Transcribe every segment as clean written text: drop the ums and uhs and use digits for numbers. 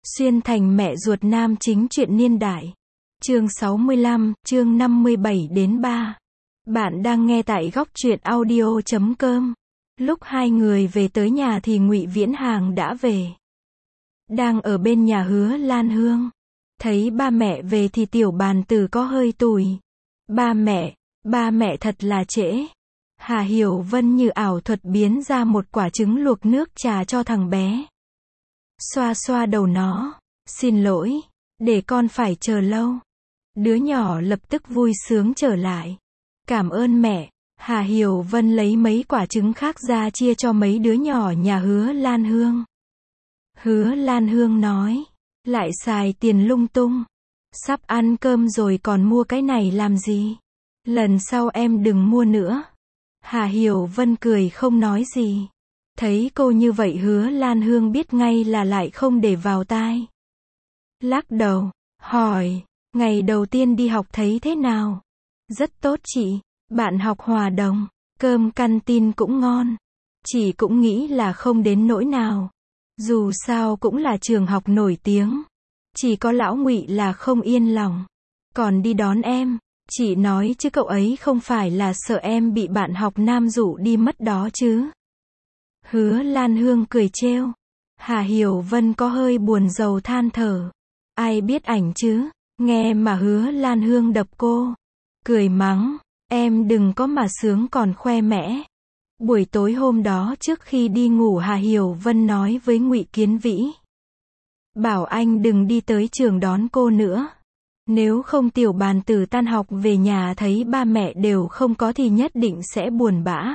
Xuyên thành mẹ ruột nam chính truyện niên đại. Chương 65, chương 57 đến 3. Bạn đang nghe tại góc truyện audio.com. Lúc hai người về tới nhà thì Ngụy Viễn Hàng đã về. Đang ở bên nhà Hứa Lan Hương. Thấy ba mẹ về thì Tiểu Bàn Tử có hơi tủi. Ba mẹ thật là trễ. Hà Hiểu Vân như ảo thuật biến ra một quả trứng luộc nước trà cho thằng bé. Xoa xoa đầu nó. Xin lỗi, để con phải chờ lâu. Đứa nhỏ lập tức vui sướng trở lại. Cảm ơn mẹ. Hà Hiểu Vân lấy mấy quả trứng khác ra chia cho mấy đứa nhỏ nhà Hứa Lan Hương. Hứa Lan Hương nói, lại xài tiền lung tung. Sắp ăn cơm rồi còn mua cái này làm gì? Lần sau em đừng mua nữa. Hà Hiểu Vân cười không nói gì. Thấy cô như vậy Hứa Lan Hương biết ngay là lại không để vào tai. Lắc đầu, hỏi, ngày đầu tiên đi học thấy thế nào? Rất tốt chị, bạn học hòa đồng, cơm canteen cũng ngon. Chị cũng nghĩ là không đến nỗi nào. Dù sao cũng là trường học nổi tiếng. Chỉ có lão Ngụy là không yên lòng. Còn đi đón em, chị nói chứ cậu ấy không phải là sợ em bị bạn học nam dụ đi mất đó chứ? Hứa Lan Hương cười trêu. Hà Hiểu Vân có hơi buồn rầu than thở. Ai biết ảnh chứ? Nghe mà Hứa Lan Hương đập cô. Cười mắng, em đừng có mà sướng còn khoe mẽ. Buổi tối hôm đó trước khi đi ngủ Hà Hiểu Vân nói với Ngụy Kiến Vĩ. Bảo anh đừng đi tới trường đón cô nữa. Nếu không Tiểu Bàn Tử tan học về nhà thấy ba mẹ đều không có thì nhất định sẽ buồn bã.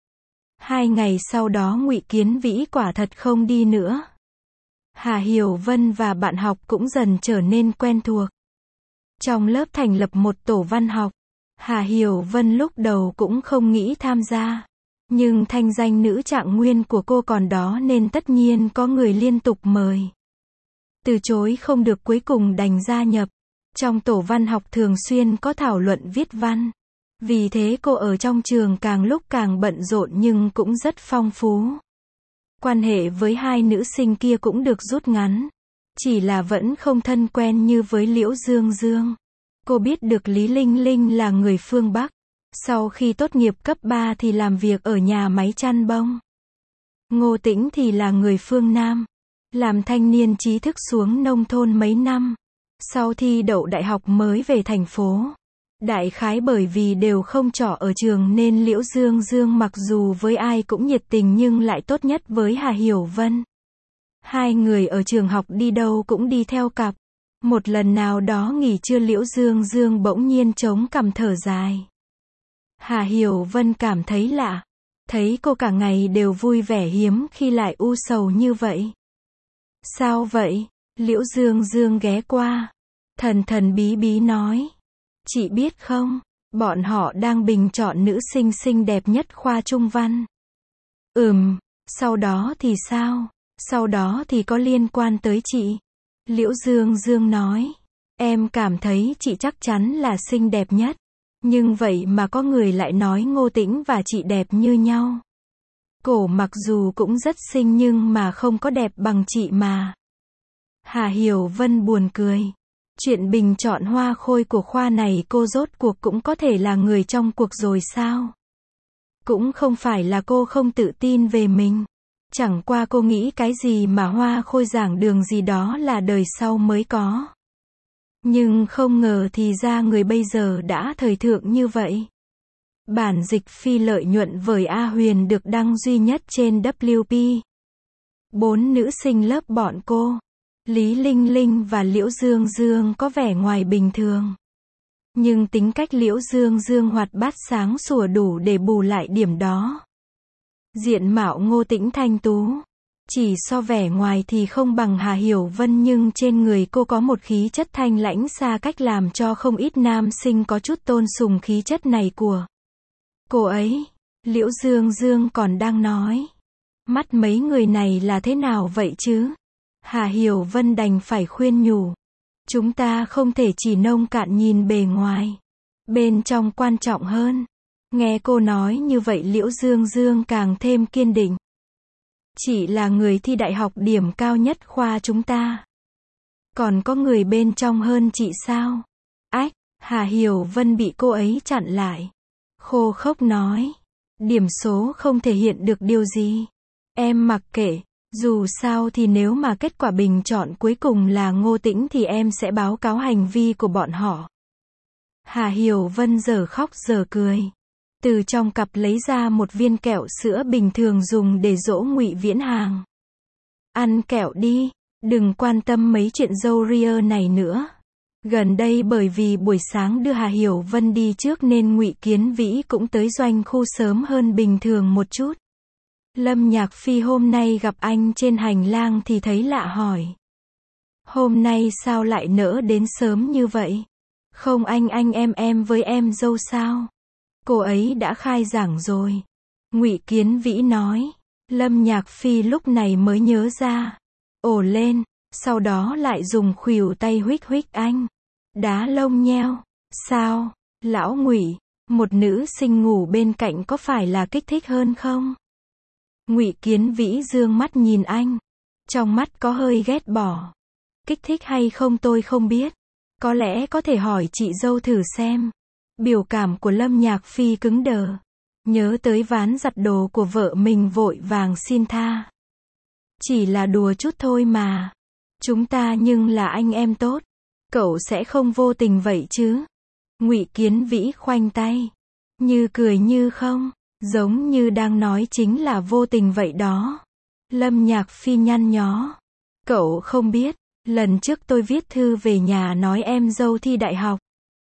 2 ngày sau đó Ngụy Kiến Vĩ quả thật không đi nữa. Hà Hiểu Vân và bạn học cũng dần trở nên quen thuộc. Trong lớp thành lập một tổ văn học. Hà Hiểu Vân lúc đầu cũng không nghĩ tham gia. Nhưng thanh danh nữ trạng nguyên của cô còn đó nên tất nhiên có người liên tục mời. Từ chối không được cuối cùng đành gia nhập. Trong tổ văn học thường xuyên có thảo luận viết văn. Vì thế cô ở trong trường càng lúc càng bận rộn nhưng cũng rất phong phú. Quan hệ với hai nữ sinh kia cũng được rút ngắn. Chỉ là vẫn không thân quen như với Liễu Dương Dương. Cô biết được Lý Linh Linh là người phương Bắc. Sau khi tốt nghiệp cấp 3 thì làm việc ở nhà máy chăn bông. Ngô Tĩnh thì là người phương Nam. Làm thanh niên trí thức xuống nông thôn mấy năm. Sau thi đậu đại học mới về thành phố. Đại khái bởi vì đều không trọ ở trường nên Liễu Dương Dương mặc dù với ai cũng nhiệt tình nhưng lại tốt nhất với Hà Hiểu Vân. Hai người ở trường học đi đâu cũng đi theo cặp. Một lần nào đó nghỉ trưa Liễu Dương Dương bỗng nhiên chống cằm thở dài. Hà Hiểu Vân cảm thấy lạ. Thấy cô cả ngày đều vui vẻ hiếm khi lại u sầu như vậy. Sao vậy? Liễu Dương Dương ghé qua. Thần thần bí bí nói. Chị biết không, bọn họ đang bình chọn nữ sinh xinh đẹp nhất khoa Trung văn. Sau đó thì sao? Sau đó thì có liên quan tới chị. Liễu Dương Dương nói. Em cảm thấy chị chắc chắn là xinh đẹp nhất. Nhưng vậy mà có người lại nói Ngô Tĩnh và chị đẹp như nhau. Cổ mặc dù cũng rất xinh nhưng mà không có đẹp bằng chị mà. Hà Hiểu Vân buồn cười. Chuyện bình chọn hoa khôi của khoa này cô rốt cuộc cũng có thể là người trong cuộc rồi sao? Cũng không phải là cô không tự tin về mình. Chẳng qua cô nghĩ cái gì mà hoa khôi giảng đường gì đó là đời sau mới có. Nhưng không ngờ thì ra người bây giờ đã thời thượng như vậy. Bản dịch phi lợi nhuận với A Huyền được đăng duy nhất trên WP. 4 nữ sinh lớp bọn cô. Lý Linh Linh và Liễu Dương Dương có vẻ ngoài bình thường. Nhưng tính cách Liễu Dương Dương hoạt bát sáng sủa đủ để bù lại điểm đó. Diện mạo Ngô Tĩnh thanh tú. Chỉ so vẻ ngoài thì không bằng Hà Hiểu Vân nhưng trên người cô có một khí chất thanh lãnh xa cách làm cho không ít nam sinh có chút tôn sùng khí chất này của cô ấy. Liễu Dương Dương còn đang nói. Mắt mấy người này là thế nào vậy chứ? Hà Hiểu Vân đành phải khuyên nhủ. Chúng ta không thể chỉ nông cạn nhìn bề ngoài. Bên trong quan trọng hơn. Nghe cô nói như vậy Liễu Dương Dương càng thêm kiên định. Chị là người thi đại học điểm cao nhất khoa chúng ta. Còn có người bên trong hơn chị sao? Ách, Hà Hiểu Vân bị cô ấy chặn lại. Khô khốc nói. Điểm số không thể hiện được điều gì. Em mặc kệ. Dù sao thì nếu mà kết quả bình chọn cuối cùng là Ngô Tĩnh thì em sẽ báo cáo hành vi của bọn họ. Hà Hiểu Vân giờ khóc giờ cười. Từ trong cặp lấy ra một viên kẹo sữa bình thường dùng để dỗ Ngụy Viễn Hàng. Ăn kẹo đi, đừng quan tâm mấy chuyện râu ria này nữa. Gần đây bởi vì buổi sáng đưa Hà Hiểu Vân đi trước nên Ngụy Kiến Vĩ cũng tới doanh khu sớm hơn bình thường một chút. Lâm Nhạc Phi hôm nay gặp anh trên hành lang thì thấy lạ hỏi. Hôm nay sao lại nỡ đến sớm như vậy? Không anh em với em dâu sao? Cô ấy đã khai giảng rồi. Ngụy Kiến Vĩ nói. Lâm Nhạc Phi lúc này mới nhớ ra. Ồ lên, sau đó lại dùng khuỷu tay huých huých anh. Đá lông nheo. Sao, lão Ngụy, một nữ sinh ngủ bên cạnh có phải là kích thích hơn không? Ngụy Kiến Vĩ dương mắt nhìn anh. Trong mắt có hơi ghét bỏ. Kích thích hay không tôi không biết. Có lẽ có thể hỏi chị dâu thử xem. Biểu cảm của Lâm Nhạc Phi cứng đờ. Nhớ tới ván giặt đồ của vợ mình vội vàng xin tha. Chỉ là đùa chút thôi mà. Chúng ta nhưng là anh em tốt. Cậu sẽ không vô tình vậy chứ? Ngụy Kiến Vĩ khoanh tay. Như cười như không. Giống như đang nói chính là vô tình vậy đó. Lâm Nhạc Phi nhăn nhó. Cậu không biết. Lần trước tôi viết thư về nhà nói em dâu thi đại học.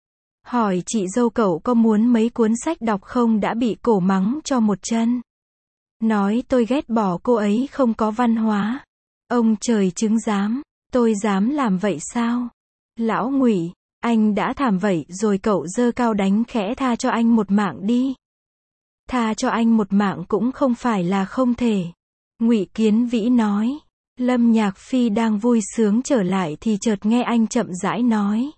Hỏi chị dâu cậu có muốn mấy cuốn sách đọc không đã bị cổ mắng cho một chân. Nói tôi ghét bỏ cô ấy không có văn hóa. Ông trời chứng giám, tôi dám làm vậy sao? Lão Ngụy, anh đã thảm vậy rồi cậu giơ cao đánh khẽ tha cho anh một mạng đi. Tha cho anh một mạng cũng không phải là không thể. Ngụy Kiến Vĩ nói. Lâm Nhạc Phi đang vui sướng trở lại thì chợt nghe anh chậm rãi nói.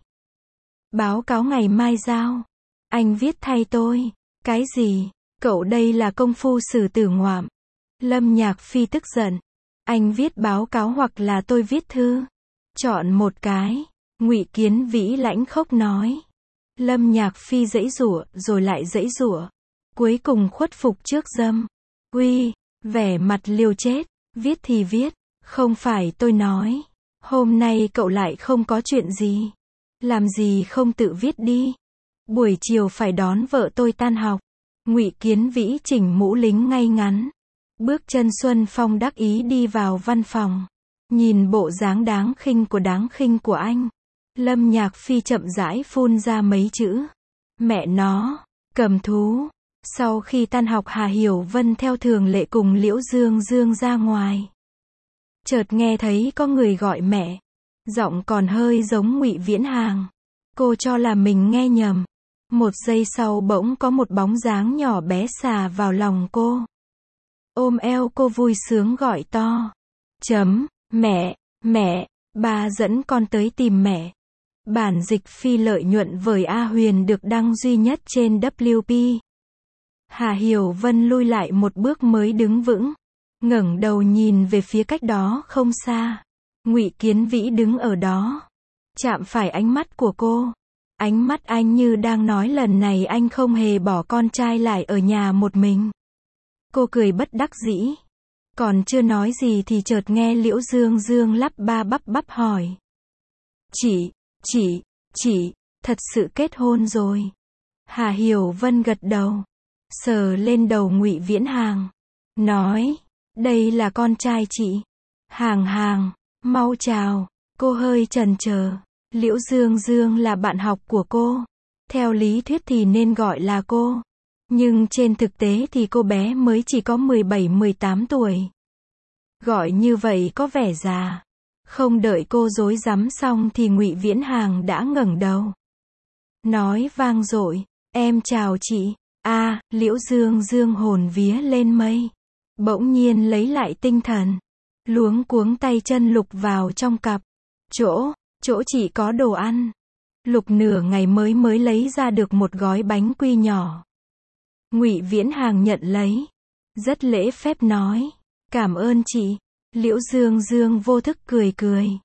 Báo cáo ngày mai giao. Anh viết thay tôi. Cái gì? Cậu đây là công phu xử tử ngoạm. Lâm Nhạc Phi tức giận. Anh viết báo cáo hoặc là tôi viết thư. Chọn một cái. Ngụy Kiến Vĩ lãnh khốc nói. Lâm Nhạc Phi giãy giụa rồi lại giãy giụa. Cuối cùng khuất phục trước dâm. Uy, vẻ mặt liều chết. Viết thì viết. Không phải tôi nói. Hôm nay cậu lại không có chuyện gì. Làm gì không tự viết đi. Buổi chiều phải đón vợ tôi tan học. Ngụy Kiến Vĩ chỉnh mũ lính ngay ngắn. Bước chân Xuân Phong đắc ý đi vào văn phòng. Nhìn bộ dáng đáng khinh của anh. Lâm Nhạc Phi chậm rãi phun ra mấy chữ. Mẹ nó, cầm thú. Sau khi tan học Hà Hiểu Vân theo thường lệ cùng Liễu Dương Dương ra ngoài. Chợt nghe thấy có người gọi mẹ. Giọng còn hơi giống Ngụy Viễn Hàng. Cô cho là mình nghe nhầm. Một giây sau bỗng có một bóng dáng nhỏ bé xà vào lòng cô. Ôm eo cô vui sướng gọi to. Mẹ, ba dẫn con tới tìm mẹ. Bản dịch phi lợi nhuận với A Huyền được đăng duy nhất trên WP. Hà Hiểu Vân lui lại một bước mới đứng vững. Ngẩng đầu nhìn về phía cách đó không xa. Ngụy Kiến Vĩ đứng ở đó. Chạm phải ánh mắt của cô. Ánh mắt anh như đang nói lần này anh không hề bỏ con trai lại ở nhà một mình. Cô cười bất đắc dĩ. Còn chưa nói gì thì chợt nghe Liễu Dương Dương lắp ba bắp hỏi. Chị, thật sự kết hôn rồi. Hà Hiểu Vân gật đầu. Sờ lên đầu Ngụy Viễn Hàng. Nói, đây là con trai chị. Hàng, mau chào. Cô hơi chần chờ. Liễu Dương Dương là bạn học của cô. Theo lý thuyết thì nên gọi là cô. Nhưng trên thực tế thì cô bé mới chỉ có 17-18 tuổi. Gọi như vậy có vẻ già. Không đợi cô rối rắm xong thì Ngụy Viễn Hàng đã ngẩng đầu. Nói vang dội, em chào chị. Liễu Dương Dương hồn vía lên mây. Bỗng nhiên lấy lại tinh thần. Luống cuống tay chân lục vào trong cặp. Chỗ chị có đồ ăn. Lục nửa ngày mới lấy ra được một gói bánh quy nhỏ. Ngụy Viễn Hàng nhận lấy. Rất lễ phép nói. Cảm ơn chị. Liễu Dương Dương vô thức cười.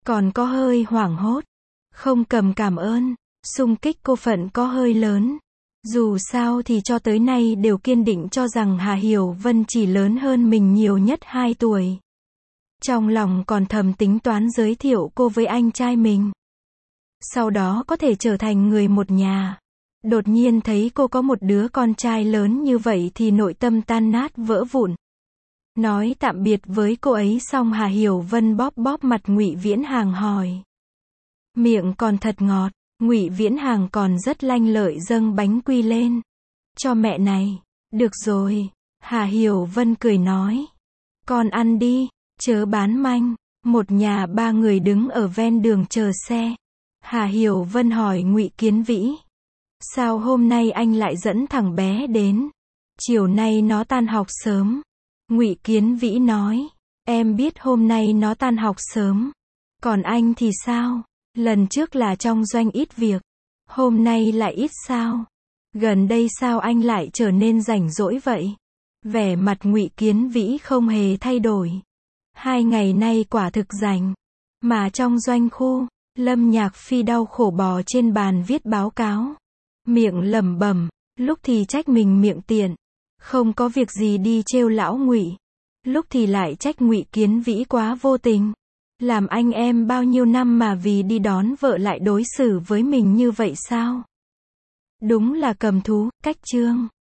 Còn có hơi hoảng hốt. Không cầm cảm ơn. Xung kích cô phận có hơi lớn. Dù sao thì cho tới nay đều kiên định cho rằng Hà Hiểu Vân chỉ lớn hơn mình nhiều nhất 2 tuổi. Trong lòng còn thầm tính toán giới thiệu cô với anh trai mình. Sau đó có thể trở thành người một nhà. Đột nhiên thấy cô có một đứa con trai lớn như vậy thì nội tâm tan nát vỡ vụn. Nói tạm biệt với cô ấy xong Hà Hiểu Vân bóp bóp mặt Ngụy Viễn Hàng hỏi. Miệng còn thật ngọt, Ngụy Viễn Hàng còn rất lanh lợi dâng bánh quy lên. Cho mẹ này. Được rồi. Hà Hiểu Vân cười nói. Con ăn đi, chớ bán manh. Một nhà 3 người đứng ở ven đường chờ xe. Hà Hiểu Vân hỏi Ngụy Kiến Vĩ. Sao hôm nay anh lại dẫn thằng bé đến? Chiều nay nó tan học sớm. Ngụy Kiến Vĩ nói. Em biết hôm nay nó tan học sớm. Còn anh thì sao? Lần trước là trong doanh ít việc. Hôm nay lại ít sao? Gần đây sao anh lại trở nên rảnh rỗi vậy? Vẻ mặt Ngụy Kiến Vĩ không hề thay đổi. 2 ngày nay quả thực rảnh. Mà trong doanh khu, Lâm Nhạc Phi đau khổ bò trên bàn viết báo cáo. Miệng lẩm bẩm, lúc thì trách mình miệng tiện. Không có việc gì đi trêu lão Ngụy. Lúc thì lại trách Ngụy Kiến Vĩ quá vô tình. Làm anh em bao nhiêu năm mà vì đi đón vợ lại đối xử với mình như vậy sao? Đúng là cầm thú, cách chương.